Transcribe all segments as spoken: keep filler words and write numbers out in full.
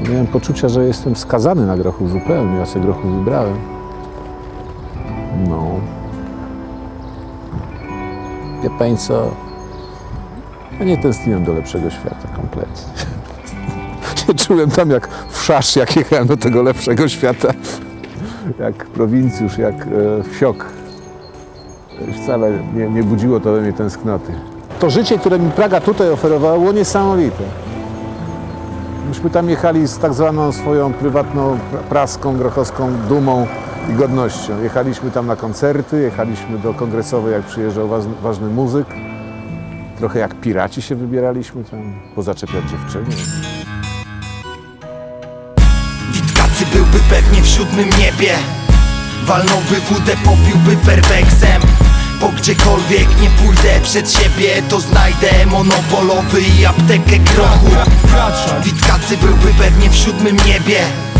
Miałem poczucia, że jestem skazany na grochu zupełnie, ja sobie grochu wybrałem. No. Wie pani co? Ja nie tęskniłem do lepszego świata kompletnie. Się czułem tam jak w szasz, jak jechałem do tego lepszego świata. Jak prowincjusz, jak e, wsiok. Wcale nie, nie budziło to we mnie tęsknoty. To życie, które mi Praga tutaj oferowała, było niesamowite. Myśmy tam jechali z tak zwaną swoją prywatną, praską, grochowską dumą i godnością. Jechaliśmy tam na koncerty, jechaliśmy do kongresowej, jak przyjeżdżał ważny, ważny muzyk. Trochę jak piraci się wybieraliśmy tam, pozaczepiać dziewczyny. Witkacy byłby pewnie w siódmym niebie. Walnąłby wódę, popiłby werweksem. Bo gdziekolwiek nie pójdę przed siebie, to znajdę monopolowy i aptekę grochu. Witkacy byłby pewnie w siódmym niebie.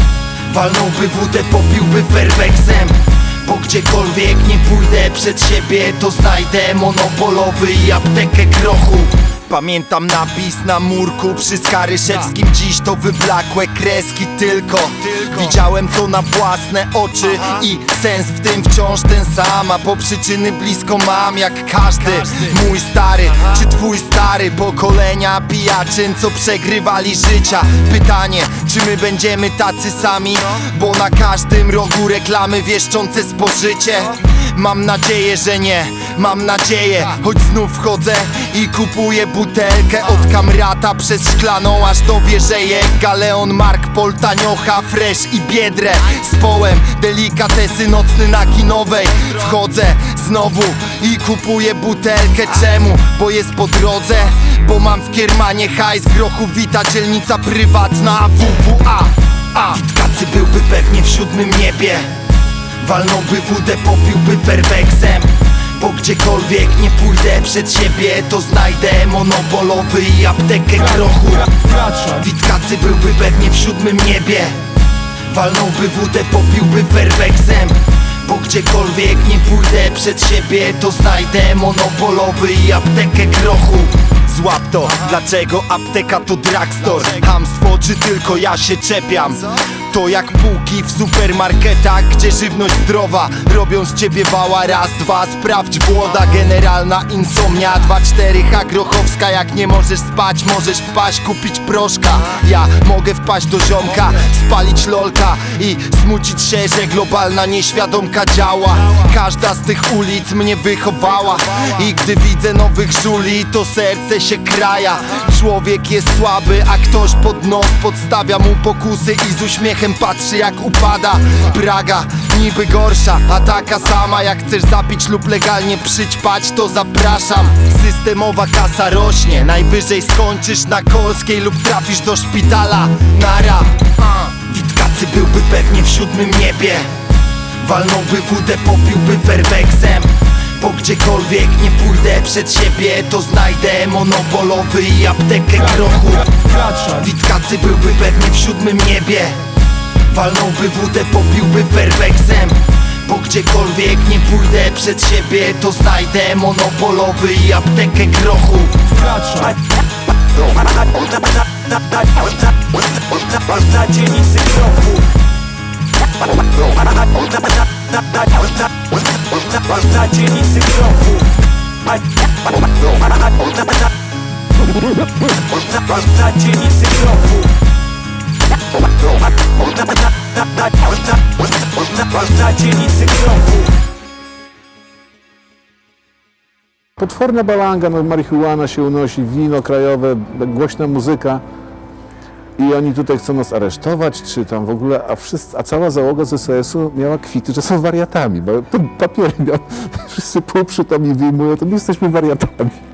Walnąłby wódę, popiłby werweksem. Bo gdziekolwiek nie pójdę przed siebie, to znajdę monopolowy i aptekę grochu. Pamiętam napis na murku przy Skaryszewskim. Dziś to wyblakłe kreski tylko. Widziałem to na własne oczy i sens w tym wciąż ten sam. A po przyczyny blisko mam jak każdy. Mój stary, czy twój stary? Pokolenia pijaczyn, co przegrywali życia. Pytanie, czy my będziemy tacy sami? Bo na każdym rogu reklamy wieszczące spożycie. Mam nadzieję, że nie, mam nadzieję. Choć znów wchodzę i kupuję butelkę od kamrata przez szklaną, aż dowierzeję. Galeon, Mark, Pol, Taniocha, Fresh i Biedrę z połem, delikatesy nocny na Kinowej. Wchodzę znowu i kupuję butelkę. Czemu? Bo jest po drodze. Bo mam w Kiermanie hajs, grochu wita dzielnica prywatna W W A. A Witkacy byłby pewnie w siódmym niebie. Walnąłby wódę, popiłby werweksem. Bo gdziekolwiek nie pójdę przed siebie, to znajdę monopolowy i aptekę grochu. Witkacy byłby pewnie w siódmym niebie. Walnąłby wódę, popiłby werweksem. Bo gdziekolwiek nie pójdę przed siebie, to znajdę monopolowy i aptekę grochu. Złap to, dlaczego apteka to drugstore? Hamstwo, czy tylko ja się czepiam? To jak półki w supermarketach, gdzie żywność zdrowa robią z ciebie wała. Raz, dwa, sprawdź włoda. Generalna insomnia, dwa, cztery, Grochowska. Jak nie możesz spać, możesz wpaść, kupić proszka. Ja mogę wpaść do ziomka, spalić lolka i smucić się, że globalna nieświadomka działa. Każda z tych ulic mnie wychowała i gdy widzę nowych żuli, to serce się kraja. Człowiek jest słaby, a ktoś pod nos podstawia mu pokusy i z uśmiechem patrzy jak upada. Praga niby gorsza, a taka sama. Jak chcesz zapić lub legalnie przyćpać, to zapraszam. Systemowa kasa rośnie, najwyżej skończysz na Kolskiej lub trafisz do szpitala. Nara. Witkacy byłby pewnie w siódmym niebie. Walnąłby wódę, popiłby werweksem. Bo gdziekolwiek nie pójdę przed siebie, to znajdę monopolowy i aptekę grochu. Witkacy byłby pewnie w siódmym niebie. Walnąłby wódę, popiłby werweksem. Bo gdziekolwiek nie pójdę przed siebie, to znajdę monopolowy i aptekę grochu. Na dzielnicy grochu. Na dzielnicy grochu. Na dzielnicy grochu. Na dzielnicy grochu. Potworna balanga, no, marihuana się unosi, wino krajowe, głośna muzyka. I oni tutaj chcą nas aresztować, czy tam w ogóle, a, wszyscy, a cała załoga z S O S-u miała kwity, że są wariatami, bo papiery miał, wszyscy półprzytomni wyjmują, to my jesteśmy wariatami.